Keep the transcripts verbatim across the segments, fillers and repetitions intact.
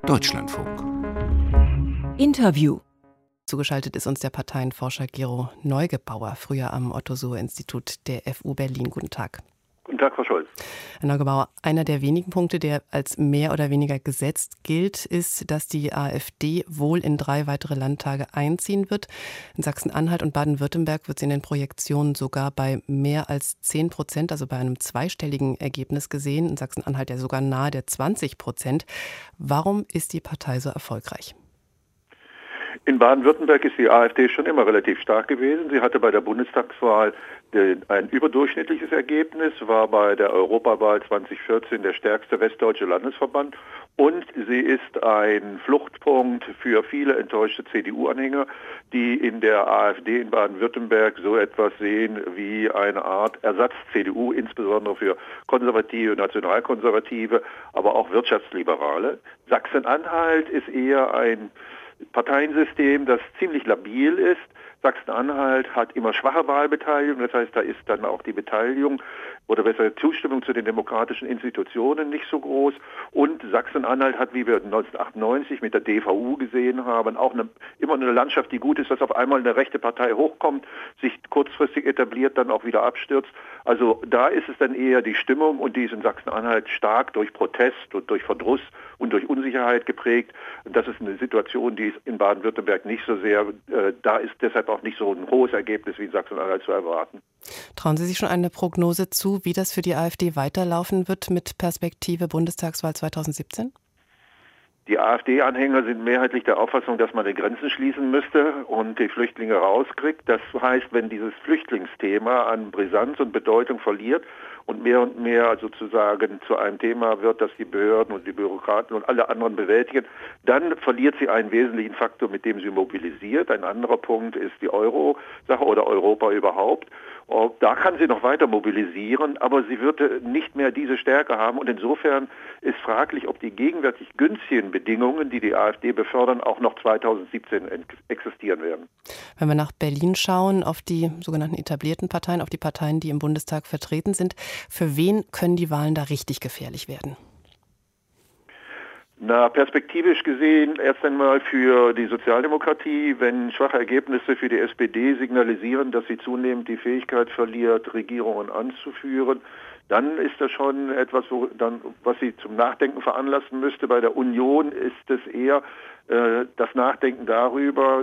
Deutschlandfunk. Interview. Zugeschaltet ist uns der Parteienforscher Gero Neugebauer, früher am Otto-Suhr-Institut der F U Berlin. Guten Tag. Guten Tag, Frau Scholz. Herr Neugebauer, einer der wenigen Punkte, der als mehr oder weniger gesetzt gilt, ist, dass die AfD wohl in drei weitere Landtage einziehen wird. In Sachsen-Anhalt und Baden-Württemberg wird sie in den Projektionen sogar bei mehr als zehn Prozent, also bei einem zweistelligen Ergebnis gesehen. In Sachsen-Anhalt ja sogar nahe der zwanzig Prozent. Warum ist die Partei so erfolgreich? In Baden-Württemberg ist die AfD schon immer relativ stark gewesen. Sie hatte bei der Bundestagswahl ein überdurchschnittliches Ergebnis, war bei der Europawahl zwanzig vierzehn der stärkste westdeutsche Landesverband und sie ist ein Fluchtpunkt für viele enttäuschte C D U-Anhänger, die in der AfD in Baden-Württemberg so etwas sehen wie eine Art Ersatz-C D U, insbesondere für Konservative, Nationalkonservative, aber auch Wirtschaftsliberale. Sachsen-Anhalt ist eher ein Parteiensystem, das ziemlich labil ist. Sachsen-Anhalt hat immer schwache Wahlbeteiligung, das heißt, da ist dann auch die Beteiligung oder besser Zustimmung zu den demokratischen Institutionen nicht so groß. Und Sachsen-Anhalt hat, wie wir neunzehnhundertachtundneunzig mit der D V U gesehen haben, auch eine, immer eine Landschaft, die gut ist, dass auf einmal eine rechte Partei hochkommt, sich kurzfristig etabliert, dann auch wieder abstürzt. Also da ist es dann eher die Stimmung und die ist in Sachsen-Anhalt stark durch Protest und durch Verdruss und durch Unsicherheit geprägt. Und das ist eine Situation, die ist in Baden-Württemberg nicht so sehr, äh, da ist deshalb auch nicht so ein hohes Ergebnis wie in Sachsen-Anhalt zu erwarten. Trauen Sie sich schon eine Prognose zu, wie das für die AfD weiterlaufen wird mit Perspektive Bundestagswahl zweitausendsiebzehn? Die AfD-Anhänger sind mehrheitlich der Auffassung, dass man die Grenzen schließen müsste und die Flüchtlinge rauskriegt. Das heißt, wenn dieses Flüchtlingsthema an Brisanz und Bedeutung verliert und mehr und mehr sozusagen zu einem Thema wird, das die Behörden und die Bürokraten und alle anderen bewältigen, dann verliert sie einen wesentlichen Faktor, mit dem sie mobilisiert. Ein anderer Punkt ist die Euro-Sache oder Europa überhaupt. Da kann sie noch weiter mobilisieren, aber sie wird nicht mehr diese Stärke haben. Und insofern ist fraglich, ob die gegenwärtig günstigen Bedingungen, die die AfD befördern, auch noch zweitausendsiebzehn existieren werden. Wenn wir nach Berlin schauen, auf die sogenannten etablierten Parteien, auf die Parteien, die im Bundestag vertreten sind, für wen können die Wahlen da richtig gefährlich werden? Na, perspektivisch gesehen erst einmal für die Sozialdemokratie, wenn schwache Ergebnisse für die S P D signalisieren, dass sie zunehmend die Fähigkeit verliert, Regierungen anzuführen, dann ist das schon etwas, wo dann, was sie zum Nachdenken veranlassen müsste. Bei der Union ist es eher äh, das Nachdenken darüber,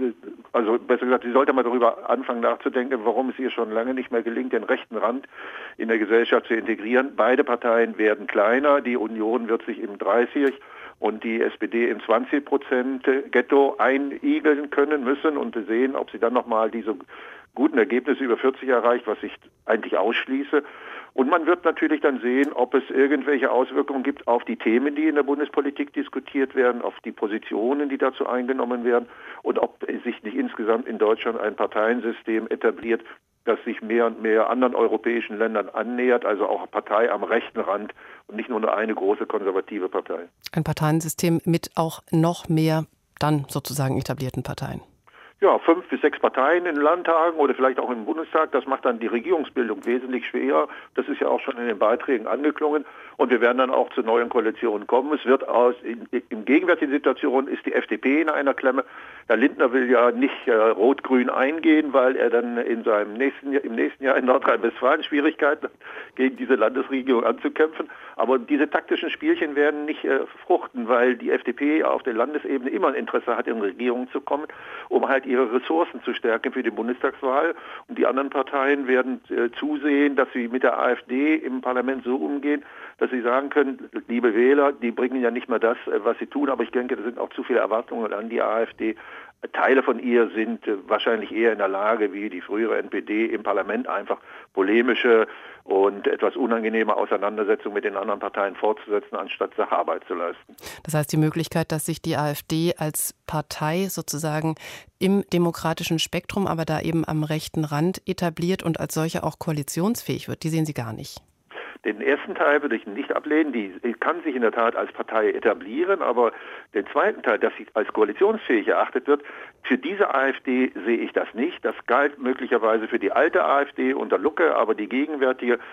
also besser gesagt, sie sollte mal darüber anfangen nachzudenken, warum es ihr schon lange nicht mehr gelingt, den rechten Rand in der Gesellschaft zu integrieren. Beide Parteien werden kleiner, die Union wird sich im dreißig und die S P D im zwanzig Prozent Ghetto einigeln können müssen und sehen, ob sie dann nochmal diese guten Ergebnisse über vierzig erreicht, was ich eigentlich ausschließe. Und man wird natürlich dann sehen, ob es irgendwelche Auswirkungen gibt auf die Themen, die in der Bundespolitik diskutiert werden, auf die Positionen, die dazu eingenommen werden und ob sich nicht insgesamt in Deutschland ein Parteiensystem etabliert, das sich mehr und mehr anderen europäischen Ländern annähert, also auch eine Partei am rechten Rand und nicht nur eine große konservative Partei. Ein Parteiensystem mit auch noch mehr dann sozusagen etablierten Parteien. Ja, fünf bis sechs Parteien in den Landtagen oder vielleicht auch im Bundestag, das macht dann die Regierungsbildung wesentlich schwerer. Das ist ja auch schon in den Beiträgen angeklungen und wir werden dann auch zu neuen Koalitionen kommen. Es wird aus, in, in gegenwärtigen Situationen ist die F D P in einer Klemme. Herr Lindner will ja nicht äh, rot-grün eingehen, weil er dann in seinem nächsten Jahr, im nächsten Jahr in Nordrhein-Westfalen Schwierigkeiten hat, gegen diese Landesregierung anzukämpfen. Aber diese taktischen Spielchen werden nicht äh, fruchten, weil die F D P auf der Landesebene immer ein Interesse hat, in Regierungen zu kommen, um halt ihre Ressourcen zu stärken für die Bundestagswahl. Und die anderen Parteien werden äh, zusehen, dass sie mit der AfD im Parlament so umgehen, dass sie sagen können, liebe Wähler, die bringen ja nicht mehr das, äh, was sie tun, aber ich denke, da sind auch zu viele Erwartungen an die AfD. Teile von ihr sind äh, wahrscheinlich eher in der Lage, wie die frühere N P D, im Parlament einfach polemische und etwas unangenehme Auseinandersetzungen mit den anderen Parteien fortzusetzen, anstatt Sacharbeit zu leisten. Das heißt, die Möglichkeit, dass sich die AfD als Partei sozusagen im demokratischen Spektrum, aber da eben am rechten Rand etabliert und als solche auch koalitionsfähig wird, die sehen Sie gar nicht. Den ersten Teil würde ich nicht ablehnen, die kann sich in der Tat als Partei etablieren, aber den zweiten Teil, dass sie als koalitionsfähig erachtet wird, für diese AfD sehe ich das nicht. Das galt möglicherweise für die alte AfD unter Lucke, aber die gegenwärtige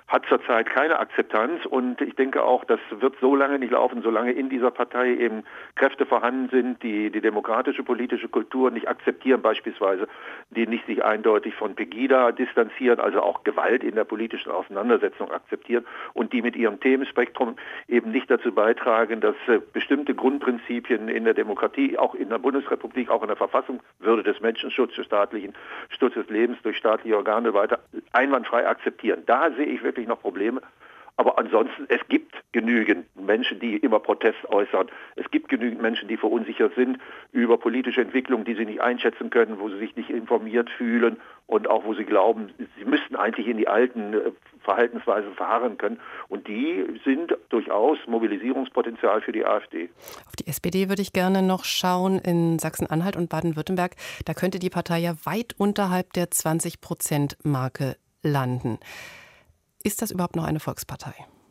hat zurzeit keine Akzeptanz und ich denke auch, das wird so lange nicht laufen, solange in dieser Partei eben Kräfte vorhanden sind, die die demokratische politische Kultur nicht akzeptieren beispielsweise, die nicht sich eindeutig von Pegida distanzieren, also auch Gewalt in der politischen Auseinandersetzung akzeptieren und die mit ihrem Themenspektrum eben nicht dazu beitragen, dass äh, bestimmte Grundprinzipien in der Demokratie, auch in der Bundesrepublik, auch in der Verfassung, Würde des Menschenschutzes, des staatlichen Schutz des Lebens durch staatliche Organe weiter einwandfrei akzeptieren. Da sehe ich wirklich noch Probleme. Aber ansonsten, es gibt genügend Menschen, die immer Protest äußern. Es gibt genügend Menschen, die verunsichert sind über politische Entwicklungen, die sie nicht einschätzen können, wo sie sich nicht informiert fühlen und auch wo sie glauben, sie müssten eigentlich in die alten Verhaltensweisen verharren können. Und die sind durchaus Mobilisierungspotenzial für die AfD. Auf die S P D würde ich gerne noch schauen. In Sachsen-Anhalt und Baden-Württemberg, da könnte die Partei ja weit unterhalb der zwanzig-Prozent-Marke landen. Ist das überhaupt noch eine Volkspartei?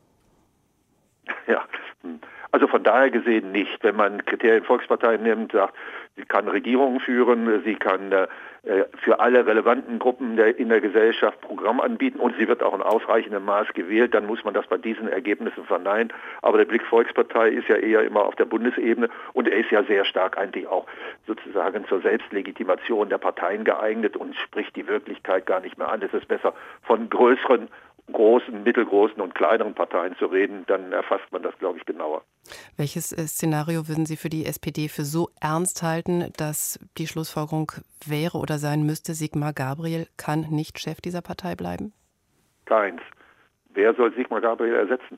Ja, also von daher gesehen nicht. Wenn man Kriterien Volkspartei nimmt, sagt, sie kann Regierungen führen, sie kann äh, für alle relevanten Gruppen der, in der Gesellschaft Programm anbieten und sie wird auch in ausreichendem Maß gewählt, dann muss man das bei diesen Ergebnissen verneinen. Aber der Blick Volkspartei ist ja eher immer auf der Bundesebene und er ist ja sehr stark eigentlich auch sozusagen zur Selbstlegitimation der Parteien geeignet und spricht die Wirklichkeit gar nicht mehr an. Es ist besser von größeren großen, mittelgroßen und kleineren Parteien zu reden, dann erfasst man das, glaube ich, genauer. Welches Szenario würden Sie für die S P D für so ernst halten, dass die Schlussfolgerung wäre oder sein müsste, Sigmar Gabriel kann nicht Chef dieser Partei bleiben? Keins. Wer soll Sigmar Gabriel ersetzen?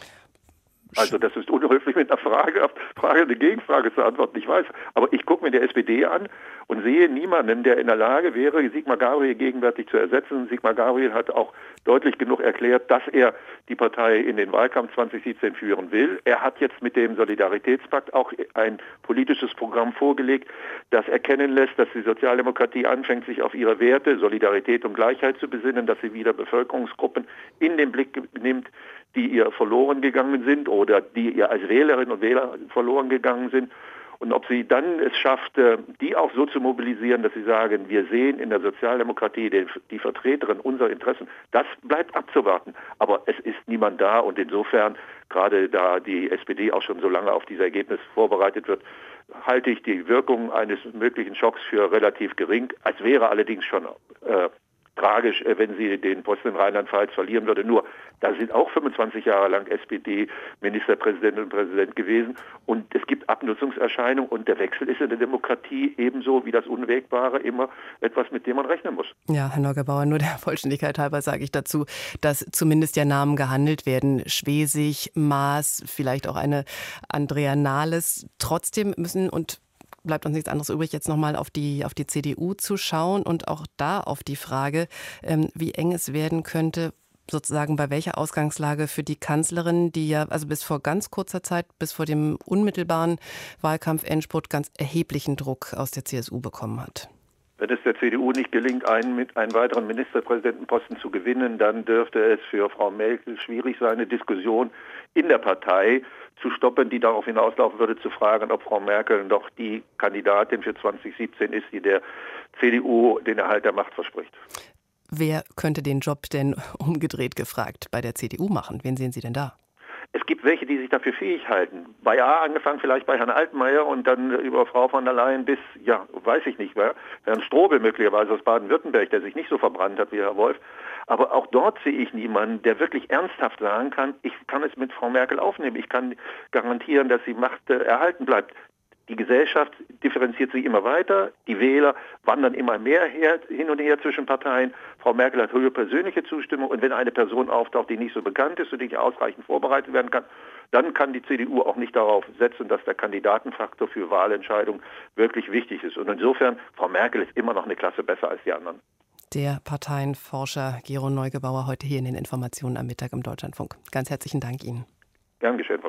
Also das ist unhöflich, mit einer Frage auf Frage eine Gegenfrage zu antworten. Ich weiß, aber ich gucke mir die S P D an und sehe niemanden, der in der Lage wäre, Sigmar Gabriel gegenwärtig zu ersetzen. Sigmar Gabriel hat auch deutlich genug erklärt, dass er die Partei in den Wahlkampf zwanzig siebzehn führen will. Er hat jetzt mit dem Solidaritätspakt auch ein politisches Programm vorgelegt, das erkennen lässt, dass die Sozialdemokratie anfängt, sich auf ihre Werte, Solidarität und Gleichheit zu besinnen, dass sie wieder Bevölkerungsgruppen in den Blick nimmt, die ihr verloren gegangen sind oder die ihr als Wählerinnen und Wähler verloren gegangen sind. Und ob sie dann es schafft, die auch so zu mobilisieren, dass sie sagen, wir sehen in der Sozialdemokratie die, die Vertreterin unserer Interessen, das bleibt abzuwarten. Aber es ist niemand da und insofern, gerade da die S P D auch schon so lange auf dieses Ergebnis vorbereitet wird, halte ich die Wirkung eines möglichen Schocks für relativ gering. Es wäre allerdings schon äh, tragisch, wenn sie den Posten in Rheinland-Pfalz verlieren würde. Nur, da sind auch fünfundzwanzig Jahre lang S P D-Ministerpräsident und Präsident gewesen. Und es gibt Abnutzungserscheinungen und der Wechsel ist in der Demokratie ebenso wie das Unwägbare immer etwas, mit dem man rechnen muss. Ja, Herr Neugebauer, nur der Vollständigkeit halber sage ich dazu, dass zumindest ja Namen gehandelt werden. Schwesig, Maas, vielleicht auch eine Andrea Nahles. Trotzdem müssen und bleibt uns nichts anderes übrig, jetzt nochmal auf die, auf die C D U zu schauen und auch da auf die Frage, ähm, wie eng es werden könnte, sozusagen bei welcher Ausgangslage für die Kanzlerin, die ja also bis vor ganz kurzer Zeit, bis vor dem unmittelbaren Wahlkampf-Endspurt ganz erheblichen Druck aus der C S U bekommen hat. Wenn es der C D U nicht gelingt, einen, einen weiteren Ministerpräsidentenposten zu gewinnen, dann dürfte es für Frau Merkel schwierig sein, eine Diskussion in der Partei zu stoppen, die darauf hinauslaufen würde, zu fragen, ob Frau Merkel noch die Kandidatin für zwanzig siebzehn ist, die der C D U den Erhalt der Macht verspricht. Wer könnte den Job denn umgedreht gefragt bei der C D U machen? Wen sehen Sie denn da? Es gibt welche, die sich dafür fähig halten. Bei A angefangen vielleicht bei Herrn Altmaier und dann über Frau von der Leyen bis, ja, weiß ich nicht, wer, Herrn Strobel möglicherweise aus Baden-Württemberg, der sich nicht so verbrannt hat wie Herr Wolf. Aber auch dort sehe ich niemanden, der wirklich ernsthaft sagen kann, ich kann es mit Frau Merkel aufnehmen. Ich kann garantieren, dass sie Macht äh, erhalten bleibt. Die Gesellschaft differenziert sich immer weiter, die Wähler wandern immer mehr her, hin und her zwischen Parteien. Frau Merkel hat höhere persönliche Zustimmung und wenn eine Person auftaucht, die nicht so bekannt ist und die nicht ausreichend vorbereitet werden kann, dann kann die C D U auch nicht darauf setzen, dass der Kandidatenfaktor für Wahlentscheidungen wirklich wichtig ist. Und insofern, Frau Merkel ist immer noch eine Klasse besser als die anderen. Der Parteienforscher Gero Neugebauer heute hier in den Informationen am Mittag im Deutschlandfunk. Ganz herzlichen Dank Ihnen. Gern geschehen, Frau